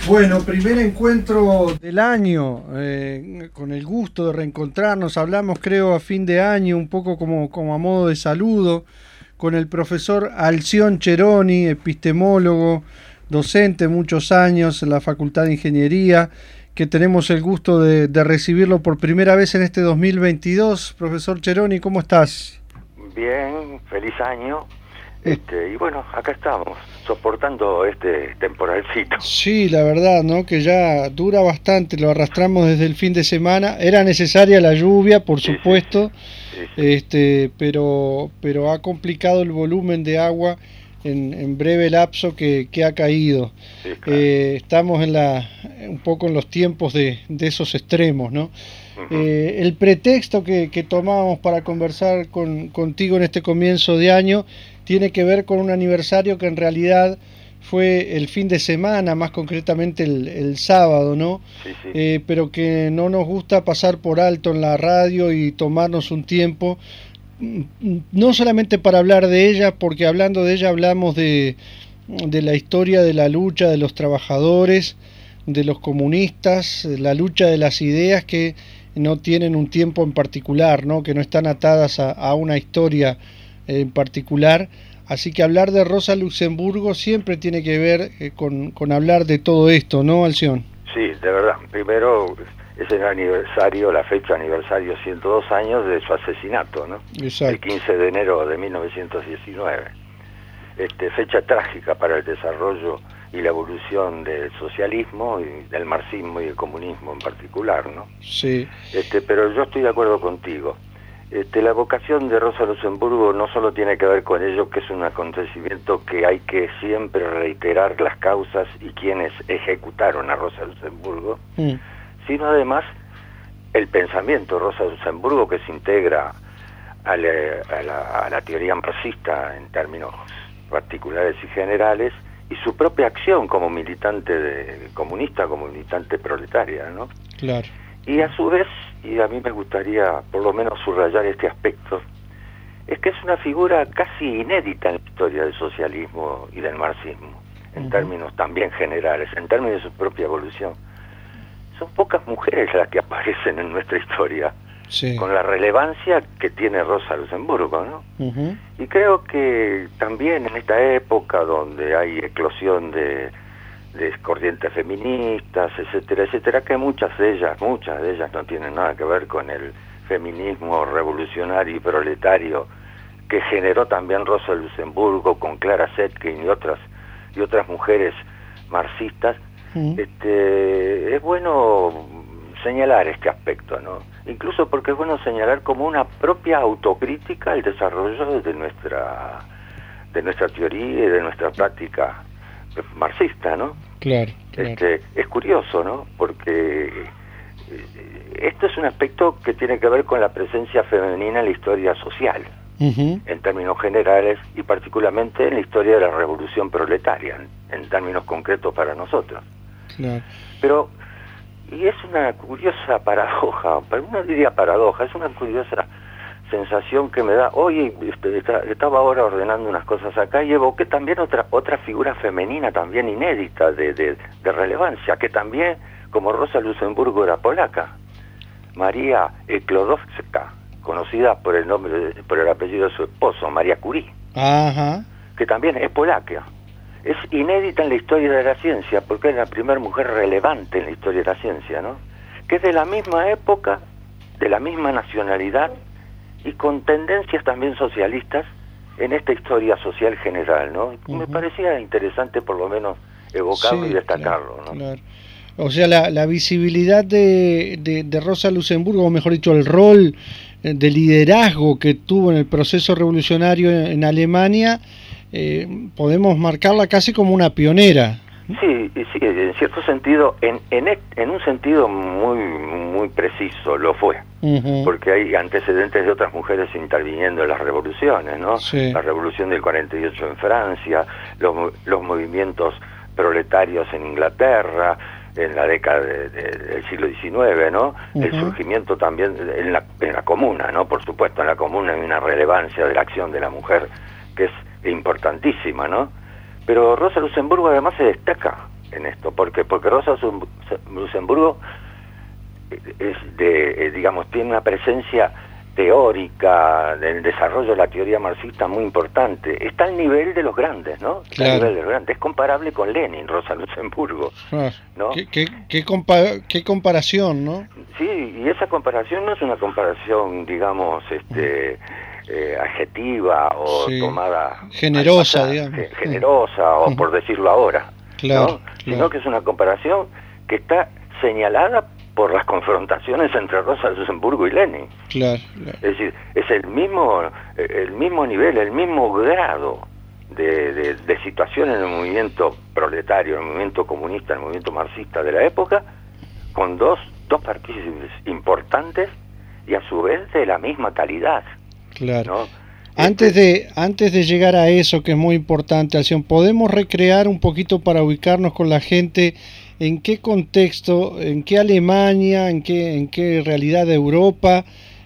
Bueno, primer encuentro del año, con el gusto de reencontrarnos. Hablamos, creo, a fin de año, un poco como a modo de saludo, con el profesor Alción Cheroni, epistemólogo, docente muchos años en la Facultad de Ingeniería, que tenemos el gusto de recibirlo por primera vez en este 2022. Profesor Cheroni, ¿cómo estás? Bien, feliz año. Y bueno, acá estamos, soportando este temporalcito. Sí, la verdad, ¿no? Que ya dura bastante, lo arrastramos desde el fin de semana. Era necesaria la lluvia, por supuesto, sí. Pero ha complicado el volumen de agua en breve lapso que ha caído. Sí, claro. Estamos un poco en los tiempos de esos extremos, ¿no? El pretexto que tomábamos para conversar contigo en este comienzo de año tiene que ver con un aniversario que en realidad fue el fin de semana, más concretamente el sábado, ¿no? Sí, sí. Pero que no nos gusta pasar por alto en la radio y tomarnos un tiempo, no solamente para hablar de ella, porque hablando de ella hablamos de la historia de la lucha de los trabajadores, de los comunistas, la lucha de las ideas que no tienen un tiempo en particular, ¿no? Que no están atadas a una historia en particular. Así que hablar de Rosa Luxemburgo siempre tiene que ver con hablar de todo esto, ¿no, Alción? Sí, de verdad. Primero es el aniversario, la fecha aniversario, 102 años de su asesinato, ¿no? Exacto. El 15 de enero de 1919. Fecha trágica para el desarrollo y la evolución del socialismo y del marxismo y el comunismo en particular, ¿no? Sí. Pero yo estoy de acuerdo contigo. La vocación de Rosa Luxemburgo no solo tiene que ver con ello, que es un acontecimiento que hay que siempre reiterar las causas y quienes ejecutaron a Rosa Luxemburgo, sino además el pensamiento de Rosa Luxemburgo, que se integra a la teoría marxista en términos particulares y generales, y su propia acción como militante comunista, como militante proletaria, ¿no? Claro. Y a su vez, y a mí me gustaría por lo menos subrayar este aspecto, es que es una figura casi inédita en la historia del socialismo y del marxismo, en términos también generales, en términos de su propia evolución. Son pocas mujeres las que aparecen en nuestra historia, sí, con la relevancia que tiene Rosa Luxemburgo, ¿no? Y creo que también en esta época donde hay eclosión de corrientes feministas, etcétera, etcétera, que muchas de ellas no tienen nada que ver con el feminismo revolucionario y proletario que generó también Rosa Luxemburgo con Clara Zetkin y otras mujeres marxistas. Es bueno señalar este aspecto, ¿no? Incluso porque es bueno señalar como una propia autocrítica el desarrollo de nuestra teoría y de nuestra práctica marxista, ¿no? Claro. Es curioso, ¿no? Porque esto es un aspecto que tiene que ver con la presencia femenina en la historia social, en términos generales, y particularmente en la historia de la revolución proletaria, en términos concretos para nosotros. Claro. Pero, y es una curiosa paradoja, uno diría paradoja, es una curiosa sensación que me da. Hoy estaba ahora ordenando unas cosas acá y evoqué también otra figura femenina también inédita de relevancia, que también, como Rosa Luxemburgo, era polaca, María Sklodowska, conocida por el apellido de su esposo, María Curie. Ajá. Que también es polaca. Es inédita en la historia de la ciencia, porque es la primera mujer relevante en la historia de la ciencia, ¿no? Que es de la misma época, de la misma nacionalidad, y con tendencias también socialistas en esta historia social general, ¿no? Me parecía interesante por lo menos evocarlo, sí, y destacarlo, claro, ¿no? Claro. O sea, la visibilidad de Rosa Luxemburgo, o mejor dicho, el rol de liderazgo que tuvo en el proceso revolucionario en Alemania, podemos marcarla casi como una pionera. Sí, en cierto sentido, en un sentido muy preciso lo fue, porque hay antecedentes de otras mujeres interviniendo en las revoluciones, ¿no? Sí. La revolución del 48 en Francia, los movimientos proletarios en Inglaterra, en la década del siglo XIX, ¿no? El surgimiento también en la comuna, ¿no? Por supuesto, en la comuna hay una relevancia de la acción de la mujer que es importantísima, ¿no? Pero Rosa Luxemburgo además se destaca en esto. Porque Rosa Luxemburgo digamos, tiene una presencia teórica del desarrollo de la teoría marxista muy importante. Está al nivel de los grandes, ¿no? Claro. Al nivel de los grandes. Es comparable con Lenin, Rosa Luxemburgo, ¿no? ¿Qué comparación, ¿no? Sí, y esa comparación no es una comparación, digamos, adjetiva o tomada... Generosa, digamos. Generosa, o por decirlo ahora, claro, ¿no? Sino que es una comparación que está señalada por las confrontaciones entre Rosa Luxemburgo y Lenin. Claro. Es decir, es el mismo nivel, el mismo grado de situación en el movimiento proletario, en el movimiento comunista, en el movimiento marxista de la época, con dos partícipes importantes y a su vez de la misma calidad. Claro. ¿No? Antes de llegar a eso, que es muy importante, Alción, ¿podemos recrear un poquito para ubicarnos con la gente en qué contexto, en qué Alemania, en qué realidad de Europa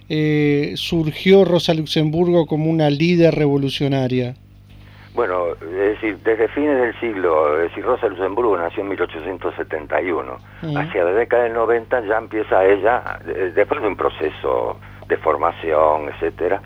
surgió Rosa Luxemburgo como una líder revolucionaria? Bueno, es decir, desde fines del siglo, es decir, Rosa Luxemburgo nació en 1871. Hacia la década del 90 ya empieza ella, después de un proceso de formación, etcétera,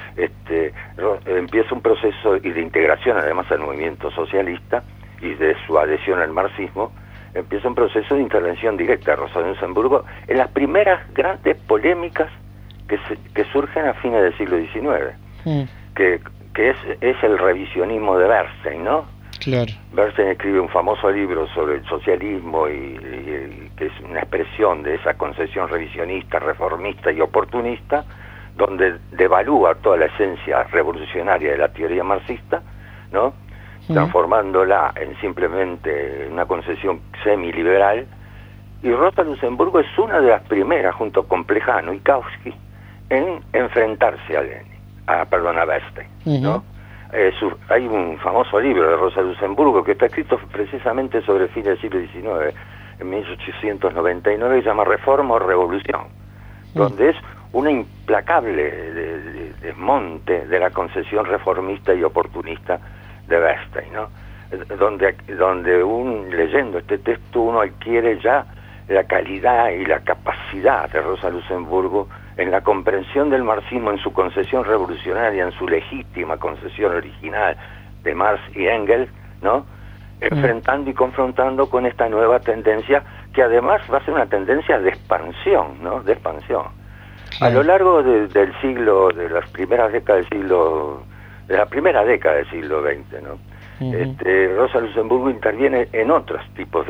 empieza un proceso y de integración además al movimiento socialista y de su adhesión al marxismo, empieza un proceso de intervención directa de Rosa Luxemburgo en las primeras grandes polémicas que surgen a fines del siglo XIX, que es el revisionismo de Bernstein, ¿no? Claro. Bernstein escribe un famoso libro sobre el socialismo y que es una expresión de esa concepción revisionista, reformista y oportunista, donde devalúa toda la esencia revolucionaria de la teoría marxista, ¿no? Transformándola en simplemente una concepción semiliberal. Y Rosa Luxemburgo es una de las primeras, junto con Plejano y Kautsky, en enfrentarse a Bernstein, ¿no? Hay un famoso libro de Rosa Luxemburgo que está escrito precisamente sobre el fin del siglo XIX, en 1899, que se llama Reforma o Revolución, donde es una implacable desmonte de la concepción reformista y oportunista de Bernstein, ¿no? Donde leyendo este texto uno adquiere ya la calidad y la capacidad de Rosa Luxemburgo en la comprensión del marxismo, en su concepción revolucionaria, en su legítima concepción original de Marx y Engels, ¿no? Enfrentando y confrontando con esta nueva tendencia, que además va a ser una tendencia de expansión, ¿no? De expansión. A lo largo del siglo, de las primeras décadas del siglo, de la primera década del siglo XX, ¿no? Rosa Luxemburgo interviene en otros tipos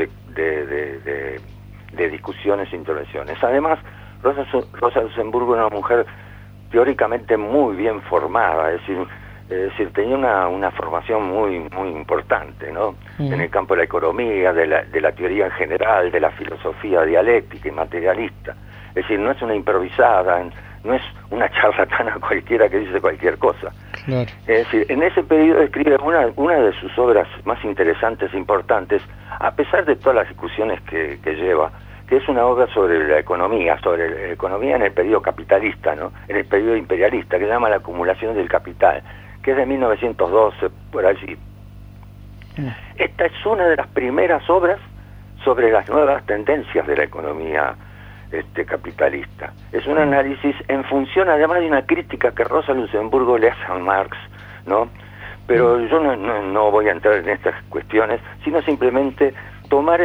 de discusiones e intervenciones. Además, Rosa Luxemburgo era una mujer teóricamente muy bien formada, es decir, tenía una formación muy importante, ¿no? En el campo de la economía, de la teoría en general, de la filosofía dialéctica y materialista. Es decir, no es una improvisada, no es una charlatana cualquiera que dice cualquier cosa. Claro. Es decir, en ese periodo escribe una de sus obras más interesantes e importantes, a pesar de todas las discusiones que lleva, que es una obra sobre la economía en el periodo capitalista, ¿no? En el periodo imperialista, que se llama La acumulación del capital, que es de 1912, por allí. Esta es una de las primeras obras sobre las nuevas tendencias de la economía capitalista. Es un análisis en función, además, de una crítica que Rosa Luxemburgo le hace a Marx, ¿no? Pero yo no voy a entrar en estas cuestiones, sino simplemente tomar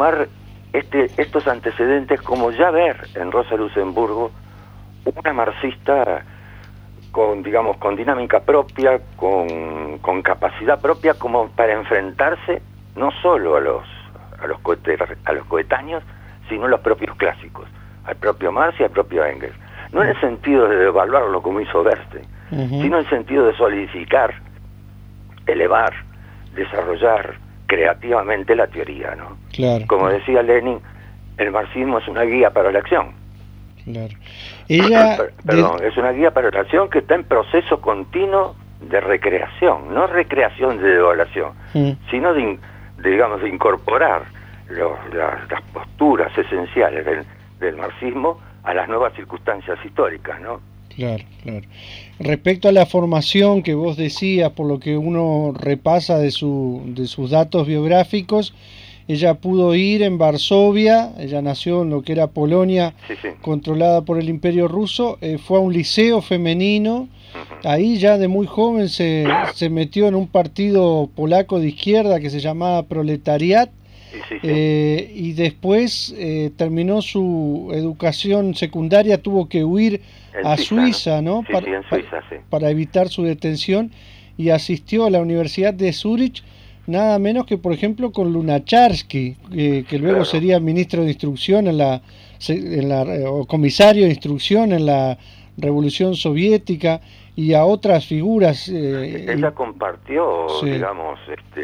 estos antecedentes como ya ver en Rosa Luxemburgo una marxista con dinámica propia, con capacidad propia, como para enfrentarse no solo a los coetáneos, sino a los propios clásicos, al propio Marx y al propio Engels. No en el sentido de devaluarlo como hizo Bernstein, sino en el sentido de solidificar, elevar, desarrollar creativamente la teoría, ¿no? Claro. Como decía Lenin, el marxismo es una guía para la acción. Claro. Ella es una guía para la acción que está en proceso continuo de recreación, no recreación de devaluación, sino de incorporar las posturas esenciales del marxismo a las nuevas circunstancias históricas, ¿no? Claro. Respecto a la formación que vos decías, por lo que uno repasa de sus datos biográficos, ella pudo ir en Varsovia, ella nació en lo que era Polonia, controlada por el Imperio Ruso, fue a un liceo femenino, ahí ya de muy joven se metió en un partido polaco de izquierda que se llamaba Proletariat, y después terminó su educación secundaria, tuvo que huir a Suiza, ¿no? Para evitar su detención, y asistió a la Universidad de Zúrich, nada menos que, por ejemplo, con Lunacharsky, que luego sería ministro de Instrucción o comisario de Instrucción en la Revolución Soviética, y a otras figuras. Ella compartió, digamos,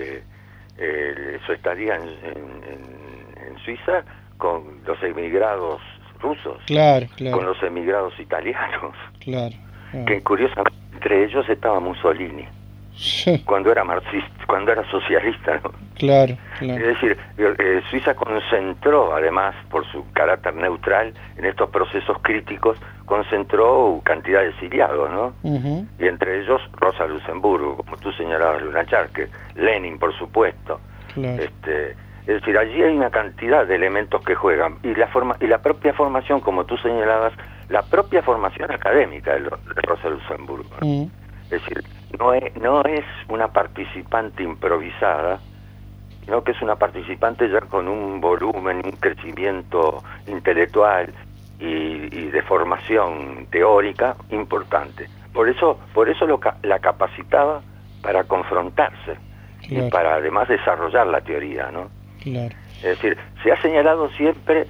su estadía en Suiza con los emigrados rusos, con los emigrados italianos, que curiosamente entre ellos estaba Mussolini. Cuando era marxista, cuando era socialista, ¿no? Es decir, Suiza concentró, además, por su carácter neutral, en estos procesos críticos, concentró cantidad de exiliados, ¿no? Y entre ellos Rosa Luxemburgo, como tú señalabas, Lunacharsky, Lenin, por supuesto. Es decir, allí hay una cantidad de elementos que juegan, y la propia formación, como tú señalabas, la propia formación académica de Rosa Luxemburgo, ¿no? Es decir, no es una participante improvisada, sino que es una participante ya con un volumen, un crecimiento intelectual y de formación teórica importante. Por eso la capacitaba para confrontarse y para además desarrollar la teoría, ¿no? Es decir, se ha señalado siempre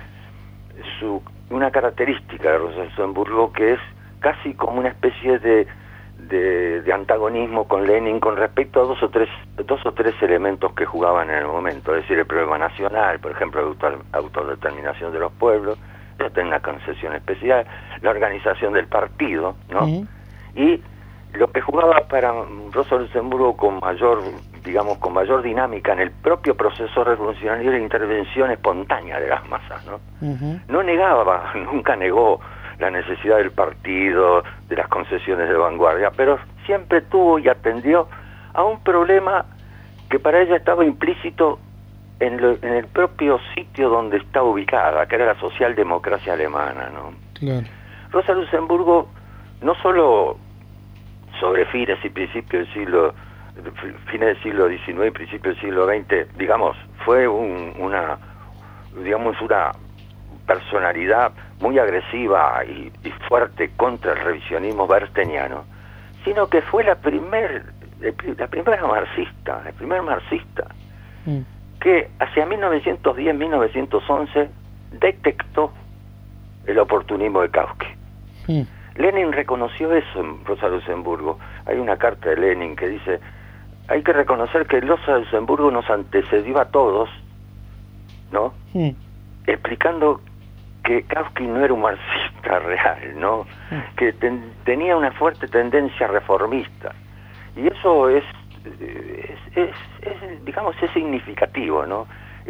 una característica de Rosa Luxemburgo, que es casi como una especie de antagonismo con Lenin con respecto a dos o tres elementos que jugaban en el momento, es decir, el problema nacional, por ejemplo, la autodeterminación de los pueblos, una concesión especial, la organización del partido, ¿no? Y lo que jugaba para Rosa Luxemburgo con mayor dinámica en el propio proceso revolucionario era la intervención espontánea de las masas, ¿no? Nunca negó la necesidad del partido, de las concesiones de vanguardia, pero siempre tuvo y atendió a un problema que para ella estaba implícito en el propio sitio donde está ubicada, que era la socialdemocracia alemana, ¿no? Rosa Luxemburgo no solo sobre fines del siglo XIX y principios del siglo XX, digamos, fue una personalidad muy agresiva y fuerte contra el revisionismo bersteniano, sino que fue la primera marxista que hacia 1910-1911 detectó el oportunismo de Kautsky. Lenin reconoció eso en Rosa Luxemburgo. Hay una carta de Lenin que dice: hay que reconocer que Rosa Luxemburgo nos antecedió a todos, ¿no? Explicando que Kautsky no era un marxista real, ¿no? Que tenía una fuerte tendencia reformista. Y eso es significativo, ¿no?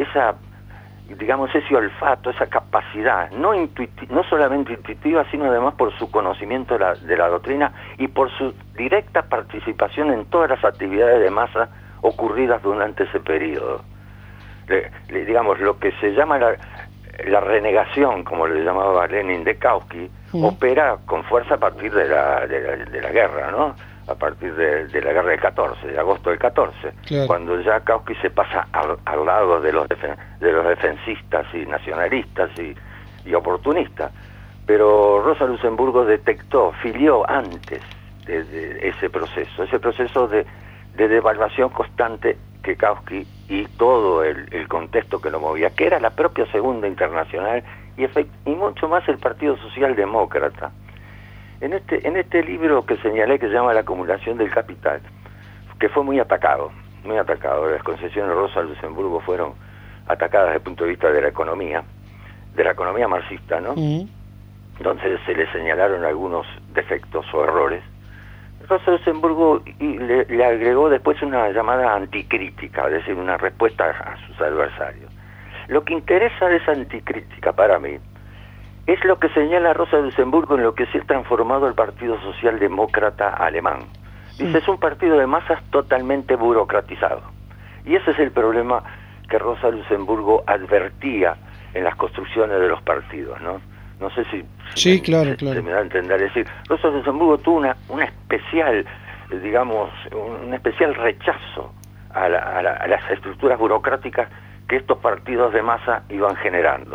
Ese olfato, esa capacidad, no solamente intuitiva, sino además por su conocimiento de la doctrina y por su directa participación en todas las actividades de masa ocurridas durante ese periodo. Lo que se llama la renegación, como le llamaba Lenin, de Kautsky, opera con fuerza a partir de la guerra, ¿no? A partir de la guerra del 14, de agosto del 14, cuando ya Kautsky se pasa al lado de los defensistas y nacionalistas y oportunistas. Pero Rosa Luxemburgo filió antes de ese proceso de devaluación constante que Kautsky y todo el contexto que lo movía, que era la propia Segunda Internacional y mucho más el Partido Socialdemócrata. En este libro que señalé, que se llama La acumulación del capital, que fue muy atacado, las concesiones de Rosa Luxemburgo fueron atacadas desde el punto de vista de la economía marxista, ¿no? Entonces se le señalaron algunos defectos o errores. Rosa Luxemburgo le agregó después una llamada anticrítica, es decir, una respuesta a sus adversarios. Lo que interesa de esa anticrítica para mí es lo que señala Rosa Luxemburgo en lo que se ha transformado el Partido Socialdemócrata alemán. Dice, es un partido de masas totalmente burocratizado. Y ese es el problema que Rosa Luxemburgo advertía en las construcciones de los partidos, ¿no? No sé si sí, claro. se me da a entender. Es decir, Rosa Luxemburgo tuvo una especial, digamos, un especial rechazo a las estructuras burocráticas que estos partidos de masa iban generando.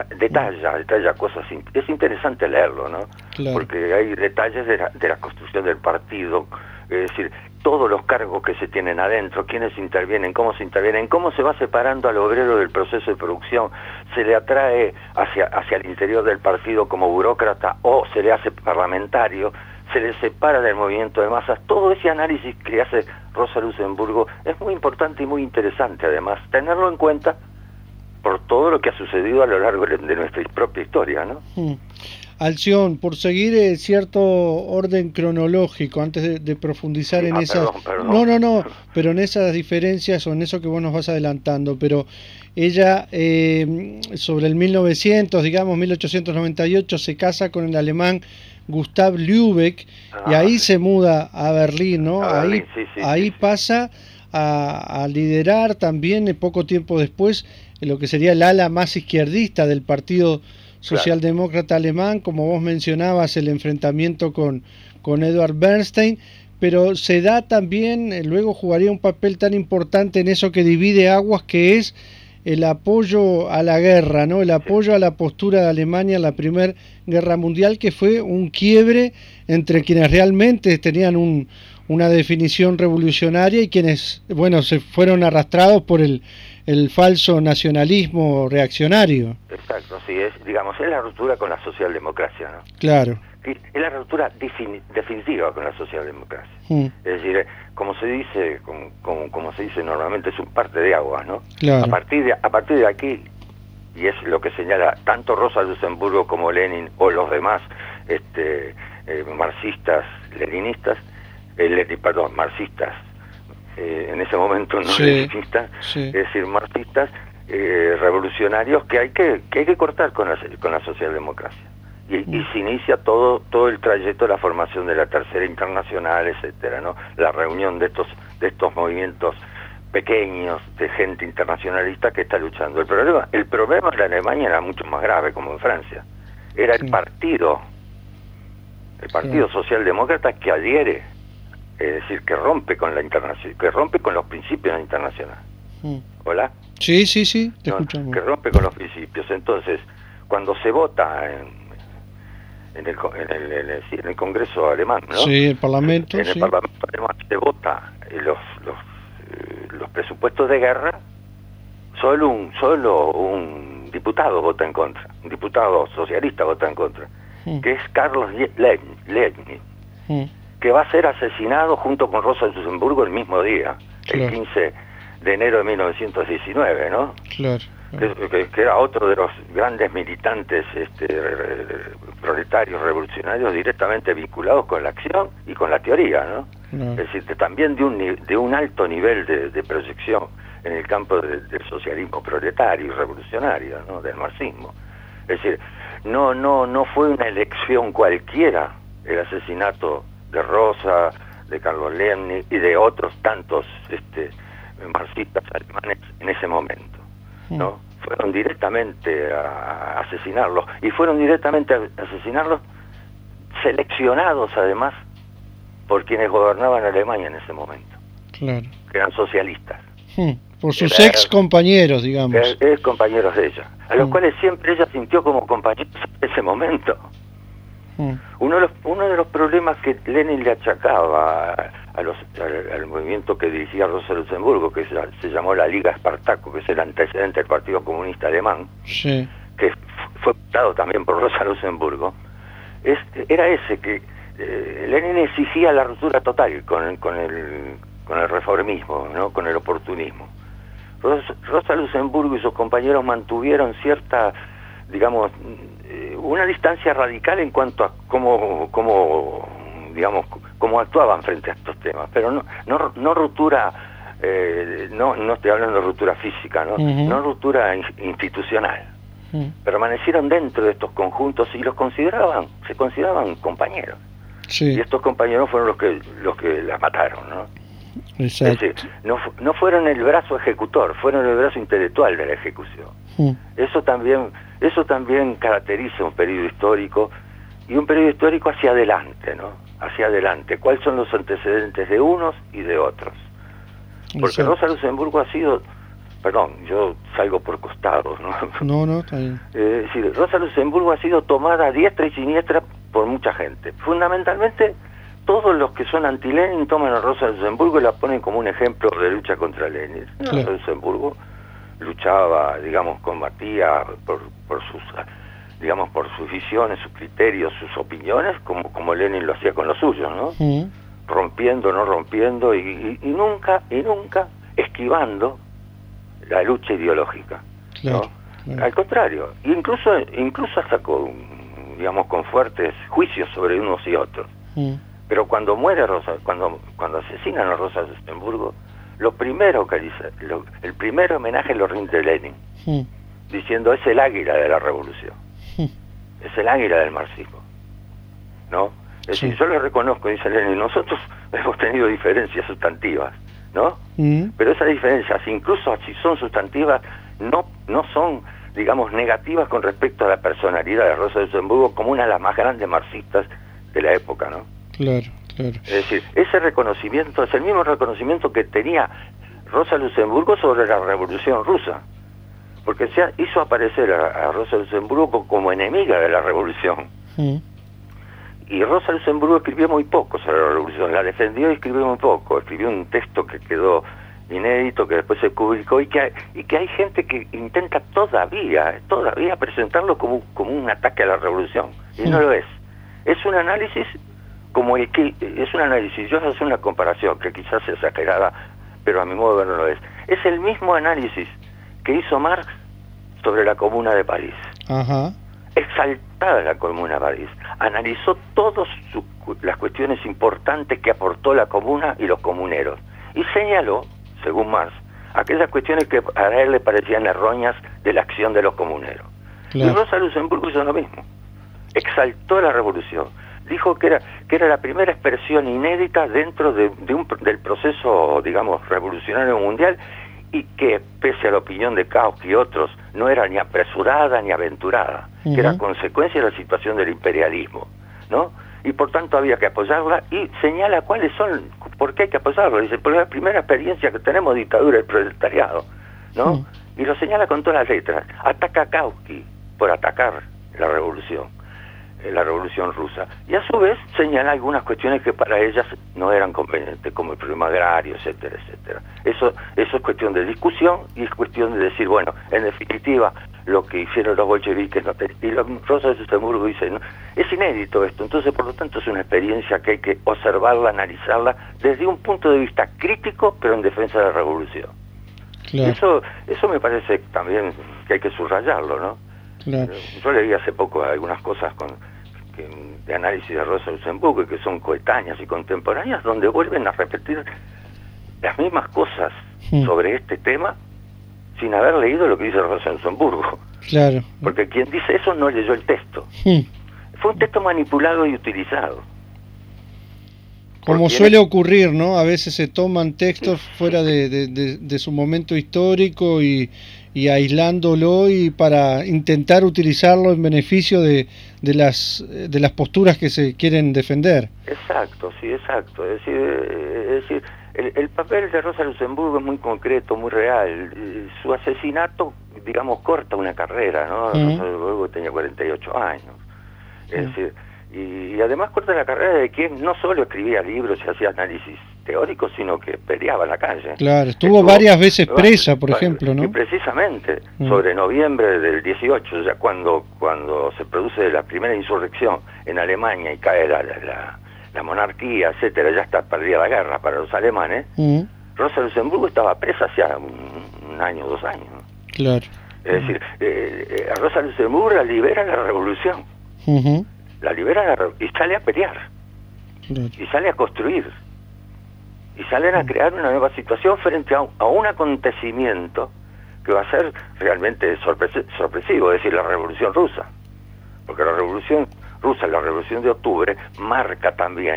Detalla cosas, es interesante leerlo, ¿no? Claro. Porque hay detalles de la construcción del partido, es decir, todos los cargos que se tienen adentro, quiénes intervienen, cómo se va separando al obrero del proceso de producción, se le atrae hacia el interior del partido como burócrata o se le hace parlamentario, se le separa del movimiento de masas. Todo ese análisis que hace Rosa Luxemburgo es muy importante y muy interesante, además, tenerlo en cuenta por todo lo que ha sucedido a lo largo de nuestra propia historia, ¿no? Alción, por seguir cierto orden cronológico, antes de profundizar en esas... Perdón. No, pero en esas diferencias o en eso que vos nos vas adelantando, pero ella sobre el 1900, digamos 1898, se casa con el alemán Gustav Lübeck y ahí se muda a Berlín, ¿no? Ahí pasa a liderar también poco tiempo después lo que sería el ala más izquierdista del Partido Socialdemócrata Alemán, como vos mencionabas, el enfrentamiento con Edward Bernstein, pero se da también, luego jugaría un papel tan importante en eso que divide aguas, que es el apoyo a la guerra, ¿no? El apoyo a la postura de Alemania en la Primera Guerra Mundial, que fue un quiebre entre quienes realmente tenían una definición revolucionaria y quienes, bueno, se fueron arrastrados por el falso nacionalismo reaccionario. Exacto, sí, es la ruptura con la socialdemocracia, ¿no? Claro. Es la ruptura definitiva con la socialdemocracia. Es decir, como se dice normalmente, es un parte de aguas, ¿no? Claro. A partir de aquí, y es lo que señala tanto Rosa Luxemburgo como Lenin o los demás marxistas, leninistas, marxistas, en ese momento no leninistas, es decir, marxistas revolucionarios, que hay que cortar con la socialdemocracia. Y se inicia todo el trayecto de la formación de la Tercera Internacional, etcétera, ¿no? La reunión de estos movimientos pequeños de gente internacionalista que está luchando. El problema en la Alemania era mucho más grave, como en Francia. Era el partido socialdemócrata, que adhiere, es decir, que rompe con la internacional, que rompe con los principios internacionales. ¿Hola? Sí, te escuchamos. Que rompe con los principios. Entonces, cuando se vota en el Congreso alemán, ¿no? Sí, el Parlamento. En el Parlamento alemán se vota los presupuestos de guerra, solo un diputado vota en contra, un diputado socialista vota en contra, que es Carlos Lenin, que va a ser asesinado junto con Rosa Luxemburgo el mismo día, el 15 de enero de 1919, ¿no? Claro. Que era otro de los grandes militantes proletarios revolucionarios directamente vinculados con la acción y con la teoría, ¿no? Es decir, también de un alto nivel de proyección en el campo del socialismo proletario y revolucionario, ¿no? Del marxismo. Es decir, no fue una elección cualquiera el asesinato de Rosa, de Carlos Lenin y de otros tantos marxistas alemanes en ese momento, ¿no? Fueron directamente a asesinarlos, y fueron directamente a asesinarlos seleccionados además por quienes gobernaban Alemania en ese momento, claro, que eran socialistas, por sus ex compañeros, digamos, ex compañeros de ella, a los cuales siempre ella sintió como compañeros en ese momento. Uno de los problemas que Lenin le achacaba al movimiento que dirigía Rosa Luxemburgo, que se llamó la Liga Espartaco, que es el antecedente del Partido Comunista Alemán, que fue votado también por Rosa Luxemburgo, era ese que Lenin exigía la ruptura total con el reformismo, ¿no? Con el oportunismo. Rosa Luxemburgo y sus compañeros mantuvieron cierta, digamos, una distancia radical en cuanto a cómo actuaban frente a estos temas, pero no ruptura, no estoy hablando de ruptura física, no ruptura institucional. Permanecieron dentro de estos conjuntos y se consideraban compañeros. Y estos compañeros fueron los que la mataron, ¿no? Exacto. Es decir, no fueron el brazo ejecutor, fueron el brazo intelectual de la ejecución. Eso también caracteriza un periodo histórico, y un periodo histórico hacia adelante, ¿no? Hacia adelante. ¿Cuáles son los antecedentes de unos y de otros? Porque Rosa Luxemburgo ha sido... Perdón, yo salgo por costados, ¿no? No, está bien. Es decir, Rosa Luxemburgo ha sido tomada a diestra y siniestra por mucha gente. Fundamentalmente, todos los que son anti-Lenin toman a Rosa Luxemburgo y la ponen como un ejemplo de lucha contra Lenin. Claro. Rosa Luxemburgo luchaba, digamos, combatía por sus visiones, sus criterios, sus opiniones, como Lenin lo hacía con los suyos, ¿no? Rompiendo, no rompiendo, y nunca esquivando la lucha ideológica, claro, ¿no? Claro. Al contrario, incluso hasta con fuertes juicios sobre unos y otros. Pero cuando muere Rosa, cuando asesinan a Rosa Luxemburgo, lo primero que dice, el primer homenaje lo rinde Lenin, diciendo: es el águila de la revolución, es el águila del marxismo, ¿no? Es decir, yo le reconozco, dice Lenin, nosotros hemos tenido diferencias sustantivas, ¿no? Pero esas diferencias, incluso si son sustantivas, no son, digamos, negativas con respecto a la personalidad de Rosa Luxemburgo como una de las más grandes marxistas de la época, ¿no? Claro, claro. Es decir, ese reconocimiento es el mismo reconocimiento que tenía Rosa Luxemburgo sobre la Revolución Rusa, porque se hizo aparecer a Rosa Luxemburgo como enemiga de la revolución. Y Rosa Luxemburgo escribió muy poco sobre la revolución, la defendió y escribió muy poco, escribió un texto que quedó inédito, que después se publicó, y que hay gente que intenta todavía presentarlo como un ataque a la revolución, y no lo es. Es un análisis yo voy a hacer una comparación que quizás es exagerada, pero a mi modo de ver no lo es. Es el mismo análisis que hizo Marx sobre la Comuna de París. Exaltada la Comuna de París, analizó todas las cuestiones importantes que aportó la Comuna y los comuneros, y señaló, según Marx, aquellas cuestiones que a él le parecían erróneas de la acción de los comuneros. Claro. Y Rosa Luxemburgo hizo lo mismo, exaltó la revolución, dijo que era la primera expresión inédita dentro del proceso, digamos, revolucionario mundial, y que, pese a la opinión de Kautsky y otros, no era ni apresurada ni aventurada, que era consecuencia de la situación del imperialismo, ¿no? Y por tanto había que apoyarla, y señala cuáles son, por qué hay que apoyarla. Dice, por la primera experiencia que tenemos dictadura del proletariado, ¿no? Y lo señala con todas las letras. Ataca a Kautsky por atacar la revolución rusa, y a su vez señala algunas cuestiones que para ellas no eran convenientes, como el problema agrario, etcétera, etcétera. Eso es cuestión de discusión, y es cuestión de decir, bueno, en definitiva, lo que hicieron los bolcheviques, y Rosa Luxemburgo dice, ¿no? Es inédito esto, entonces por lo tanto es una experiencia que hay que observarla, analizarla desde un punto de vista crítico, pero en defensa de la revolución. Claro. Eso me parece también que hay que subrayarlo, ¿no? Claro. Yo leí hace poco algunas cosas de análisis de Rosa Luxemburgo, que son coetáneas y contemporáneas, donde vuelven a repetir las mismas cosas sobre este tema sin haber leído lo que dice Rosa Luxemburgo. Claro. Porque quien dice eso no leyó el texto. Fue un texto manipulado y utilizado. Como suele ocurrir, ¿no? A veces se toman textos fuera de su momento histórico y aislándolo, y para intentar utilizarlo en beneficio de las posturas que se quieren defender. Exacto, sí, exacto. Es decir, el papel de Rosa Luxemburgo es muy concreto, muy real. Su asesinato, digamos, corta una carrera, ¿no? Rosa Luxemburgo tenía 48 años. Es decir, y además corta la carrera de quien no solo escribía libros y hacía análisis teóricos, sino que peleaba en la calle. Claro, estuvo varias veces presa, por ejemplo, ¿no? Y precisamente, sobre noviembre del 18, ya cuando se produce la primera insurrección en Alemania y cae la monarquía, etcétera, ya está perdida la guerra para los alemanes, Rosa Luxemburgo estaba presa hacía un año, 2 años. Claro. Es decir, a Rosa Luxemburgo la libera la revolución. La libera y sale a pelear. Y sale a construir. Y salen a crear una nueva situación frente a un acontecimiento que va a ser realmente sorpresivo, es decir, la Revolución Rusa. Porque la Revolución Rusa, la Revolución de Octubre, marca también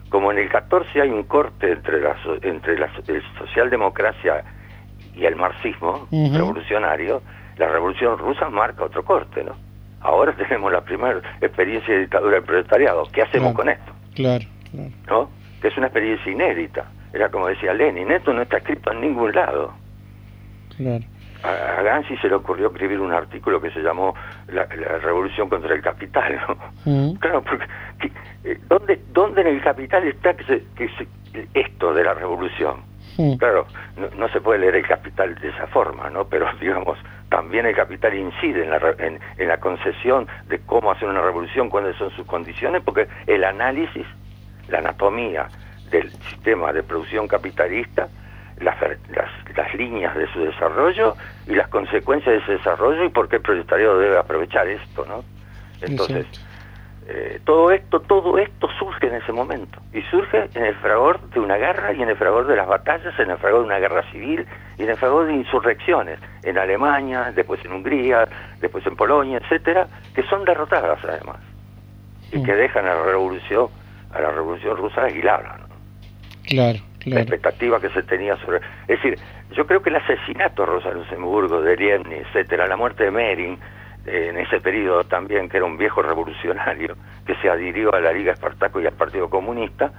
como en el 14 hay un corte entre la socialdemocracia y el marxismo revolucionario, la revolución rusa marca otro corte, ¿no? Ahora tenemos la primera experiencia de dictadura del proletariado. ¿Qué hacemos con esto? Claro. ¿No? Que es una experiencia inédita. Era como decía Lenin, esto no está escrito en ningún lado. Claro. A Gramsci se le ocurrió escribir un artículo que se llamó la revolución contra el capital, ¿no? Claro, porque ¿dónde en el capital está esto de la revolución? Claro, no se puede leer el capital de esa forma, ¿no? Pero digamos, también el capital incide en la concesión de cómo hacer una revolución, cuáles son sus condiciones, porque el análisis, la anatomía del sistema de producción capitalista, las líneas de su desarrollo y las consecuencias de ese desarrollo y por qué el proletariado debe aprovechar esto, ¿no? Entonces, todo esto surge en ese momento, y surge en el fragor de una guerra y en el fragor de las batallas, en el fragor de una guerra civil y en el fragor de insurrecciones en Alemania, después en Hungría, después en Polonia, etcétera, que son derrotadas además y que dejan a la revolución rusa aislada, ¿no? Claro. La expectativa que se tenía sobre... Es decir, yo creo que el asesinato de Rosa Luxemburgo, de Liebknecht, etcétera, la muerte de Mering, en ese periodo también, que era un viejo revolucionario, que se adhirió a la Liga Espartaco y al Partido Comunista,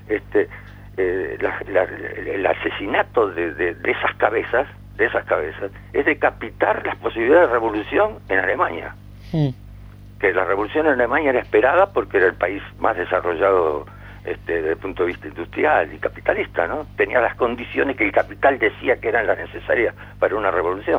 el asesinato de esas cabezas, es decapitar las posibilidades de revolución en Alemania. Que la revolución en Alemania era esperada porque era el país más desarrollado desde el punto de vista industrial y capitalista, ¿no? Tenía las condiciones que el capital decía que eran las necesarias para una revolución.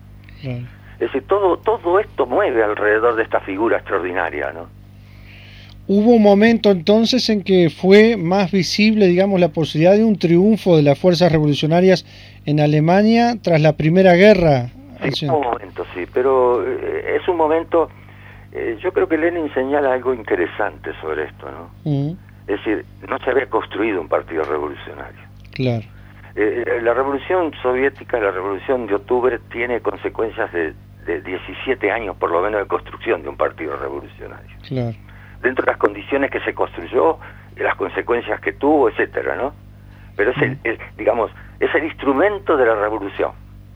Es decir, todo esto mueve alrededor de esta figura extraordinaria, ¿no? Hubo un momento entonces en que fue más visible, digamos, la posibilidad de un triunfo de las fuerzas revolucionarias en Alemania tras la Primera Guerra. Sí, un momento, sí, pero es un momento... yo creo que Lenin señala algo interesante sobre esto, ¿no? Es decir, no se había construido un partido revolucionario. Claro. La revolución soviética, la revolución de octubre, tiene consecuencias de 17 años por lo menos de construcción de un partido revolucionario. Claro. Dentro de las condiciones que se construyó, las consecuencias que tuvo, etcétera, ¿no? Pero es digamos, es el instrumento de la revolución.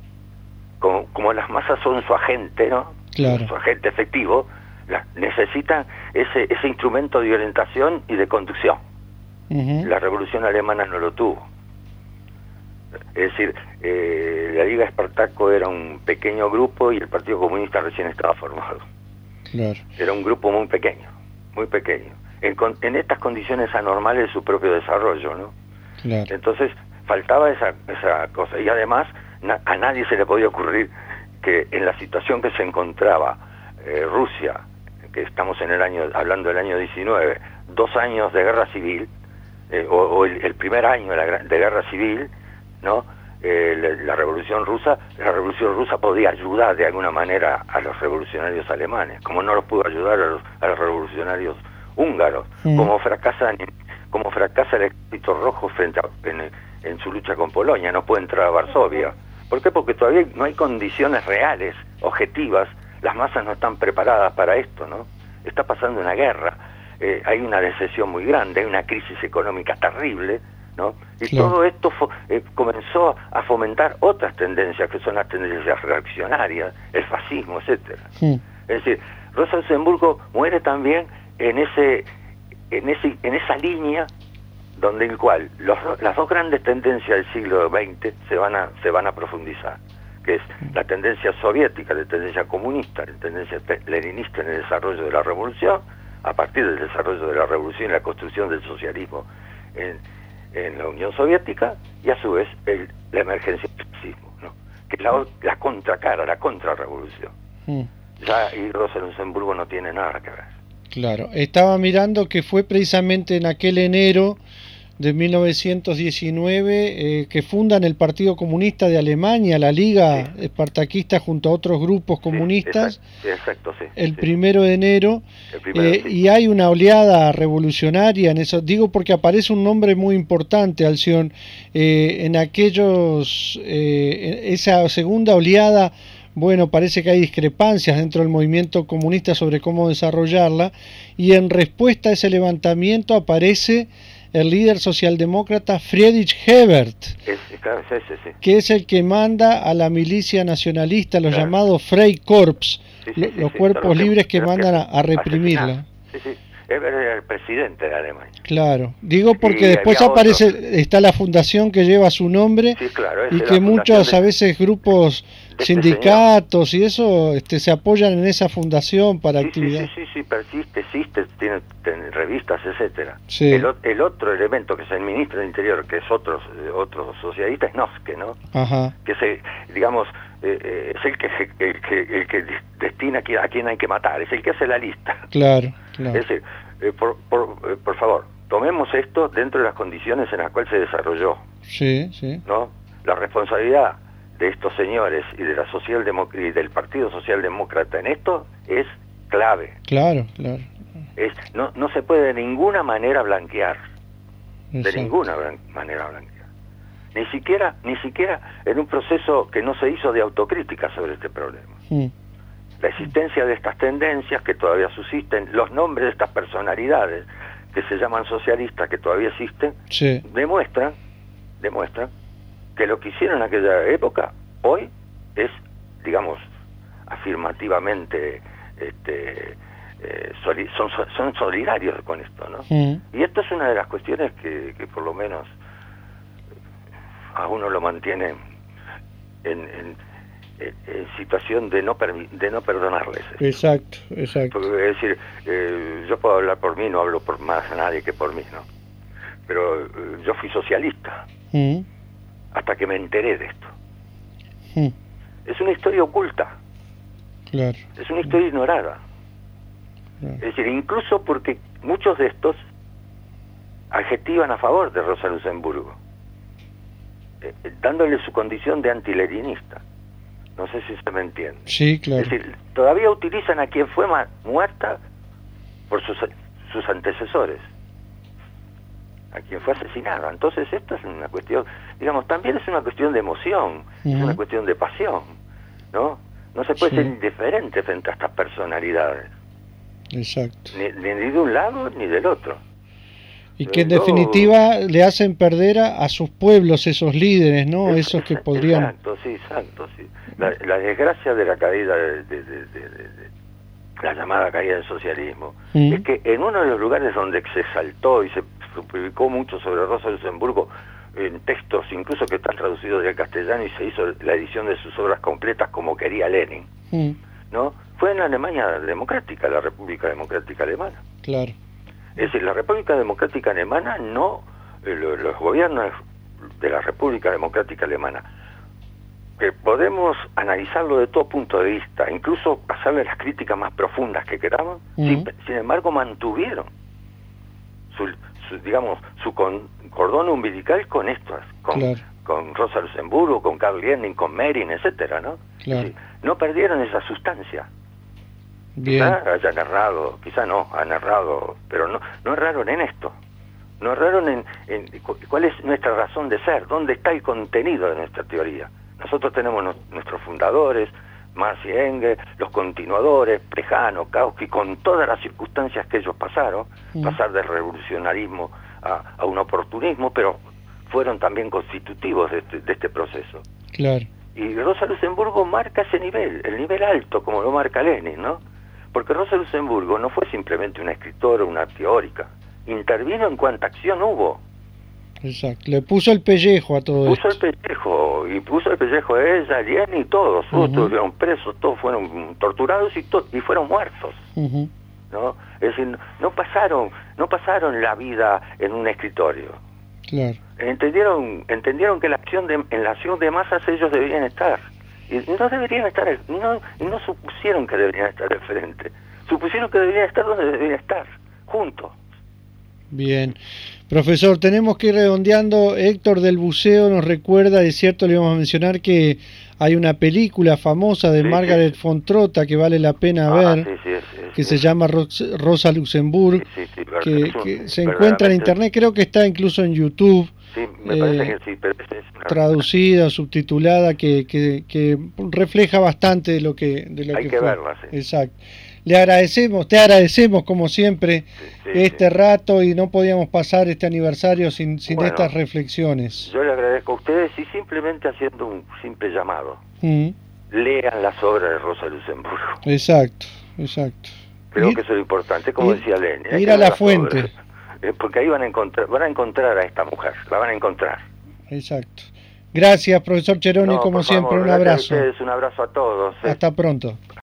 Como las masas son su agente, ¿no? Claro. Su agente efectivo, necesitan ese instrumento de orientación y de conducción. La revolución alemana no lo tuvo. Es decir, la Liga Espartaco era un pequeño grupo y el Partido Comunista recién estaba formado. Claro. Era un grupo muy pequeño, en estas condiciones anormales de su propio desarrollo, ¿no? Claro. Entonces faltaba esa cosa, y además a nadie se le podía ocurrir que en la situación que se encontraba Rusia, que estamos hablando del año 19, 2 años de guerra civil, o el primer año de guerra civil, ¿no? La revolución rusa podía ayudar de alguna manera a los revolucionarios alemanes, como no los pudo ayudar a los revolucionarios húngaros, como fracasa el Ejército Rojo en su lucha con Polonia, no puede entrar a Varsovia. ¿Por qué? Porque todavía no hay condiciones reales, objetivas, las masas no están preparadas para esto, ¿no? Está pasando una guerra, hay una recesión muy grande, hay una crisis económica terrible, ¿no? Y claro, todo esto comenzó a fomentar otras tendencias, que son las tendencias reaccionarias, el fascismo, etcétera. Es decir, Rosa Luxemburgo muere también en esa línea donde el cual las dos grandes tendencias del siglo XX se van a profundizar, que es la tendencia soviética, la tendencia comunista, la tendencia leninista en el desarrollo de la revolución, a partir del desarrollo de la revolución y la construcción del socialismo en la Unión Soviética, y a su vez la emergencia del fascismo, ¿no? Que es la contracara, la contrarrevolución. Ya y Rosa Luxemburgo no tiene nada que ver. Claro, estaba mirando que fue precisamente en aquel enero de 1919 que fundan el Partido Comunista de Alemania, la Liga Espartaquista, junto a otros grupos comunistas. Exacto, el 1 de enero. Y hay una oleada revolucionaria en eso. Digo porque aparece un nombre muy importante, Alción, en esa segunda oleada. Bueno, parece que hay discrepancias dentro del movimiento comunista sobre cómo desarrollarla, y en respuesta a ese levantamiento aparece el líder socialdemócrata Friedrich Hebert, que es el que manda a la milicia nacionalista, los llamados Freikorps, los cuerpos libres que mandan a reprimirla. Era el presidente de Alemania. Claro, digo porque después aparece, está la fundación que lleva su nombre, y que muchos a veces grupos sindicatos y eso se apoyan en esa fundación para actividades. Sí, persiste, tiene revistas, etcétera. Sí. El otro elemento que es el ministro del Interior, que es otro socialista, es Noske, ¿no? Ajá. Que digamos, es el que destina a quién hay que matar, es el que hace la lista. Claro. Es decir, por favor, tomemos esto dentro de las condiciones en las cuales se desarrolló. Sí. ¿No? La responsabilidad de estos señores y de la y del Partido Socialdemócrata en esto es clave. Claro. No se puede de ninguna manera blanquear. Exacto. De ninguna manera blanquear. Ni siquiera en un proceso que no se hizo de autocrítica sobre este problema. La existencia de estas tendencias que todavía subsisten, los nombres de estas personalidades que se llaman socialistas que todavía existen, demuestran que lo que hicieron en aquella época hoy es, digamos, afirmativamente son solidarios con esto, ¿no? Y esto es una de las cuestiones que por lo menos a uno lo mantiene en situación de no perdonarles. Exacto. Porque, es decir, yo puedo hablar por mí, no hablo por más a nadie que por mí, ¿no? Pero yo fui socialista hasta que me enteré de esto. Es una historia oculta. Claro. Es una historia ignorada. Claro. Es decir, incluso porque muchos de estos adjetivan a favor de Rosa Luxemburgo, dándole su condición de antileninista. No sé si se me entiende. Sí, claro. Es decir, todavía utilizan a quien fue muerta por sus antecesores, a quien fue asesinada. Entonces esto es una cuestión, digamos, también es una cuestión de emoción, es una cuestión de pasión, ¿no? No se puede ser indiferente frente a estas personalidades. Exacto. Ni de un lado ni del otro. Y que en definitiva le hacen perder a sus pueblos esos líderes, ¿no? Esos que podrían... Exacto, sí. La desgracia de la caída de la llamada caída del socialismo es que en uno de los lugares donde se exaltó y se publicó mucho sobre Rosa Luxemburgo, en textos incluso que están traducidos del castellano, y se hizo la edición de sus obras completas como quería Lenin, ¿no? Fue en la Alemania democrática, la República Democrática Alemana. Claro. Es decir, la República Democrática Alemana los gobiernos de la República Democrática Alemana, que podemos analizarlo de todo punto de vista, incluso hacerle las críticas más profundas que queramos, sin embargo mantuvieron su cordón umbilical con estos, con Rosa Luxemburgo, con Karl Liebknecht, con Merin, etcétera, ¿no? Claro. Sí, no perdieron esa sustancia. Bien. Quizá hayan errado, quizá no, han errado, pero no erraron en esto. No erraron en cuál es nuestra razón de ser, dónde está el contenido de nuestra teoría. Nosotros tenemos nuestros fundadores, Marx y Engels, los continuadores, Plejano, Kautsky, con todas las circunstancias que ellos pasaron, pasar del revolucionarismo a un oportunismo, pero fueron también constitutivos de este proceso. Claro. Y Rosa Luxemburgo marca ese nivel, el nivel alto, como lo marca Lenin, ¿no? Porque Rosa Luxemburgo no fue simplemente una escritora, una teórica, intervino en cuanta acción hubo. Exacto, le puso el pellejo a todo esto. Puso el pellejo a ella, a Lenin y todos, todos estuvieron presos, todos fueron torturados y fueron muertos, ¿no? Es decir, no pasaron la vida en un escritorio. Claro. Entendieron que en la acción de masas ellos debían estar. Y no deberían estar, no supusieron que deberían estar al frente. Supusieron que deberían estar donde deberían estar, juntos. Bien. Profesor, tenemos que ir redondeando. Héctor del Buceo nos recuerda, es cierto, le íbamos a mencionar que hay una película famosa de Margaret von Trotta que vale la pena ver, que se llama Rosa Luxemburg, que se encuentra en internet, creo que está incluso en YouTube. Sí, me parece que sí, pero es una... traducida, subtitulada, que refleja bastante de lo que Hay que fue. verla, sí. Exacto. Le agradecemos, te agradecemos como siempre este rato, y no podíamos pasar este aniversario sin Bueno, estas reflexiones. Yo le agradezco a ustedes y simplemente haciendo un simple llamado. Mm. Lean las obras de Rosa Luxemburgo. Exacto. Creo que eso es lo importante, como decía Lenin. Ir a la fuente. Porque ahí van a encontrar a esta mujer, la van a encontrar. Exacto. Gracias, profesor Cheroni, como siempre, un abrazo. Un abrazo a todos. Hasta pronto.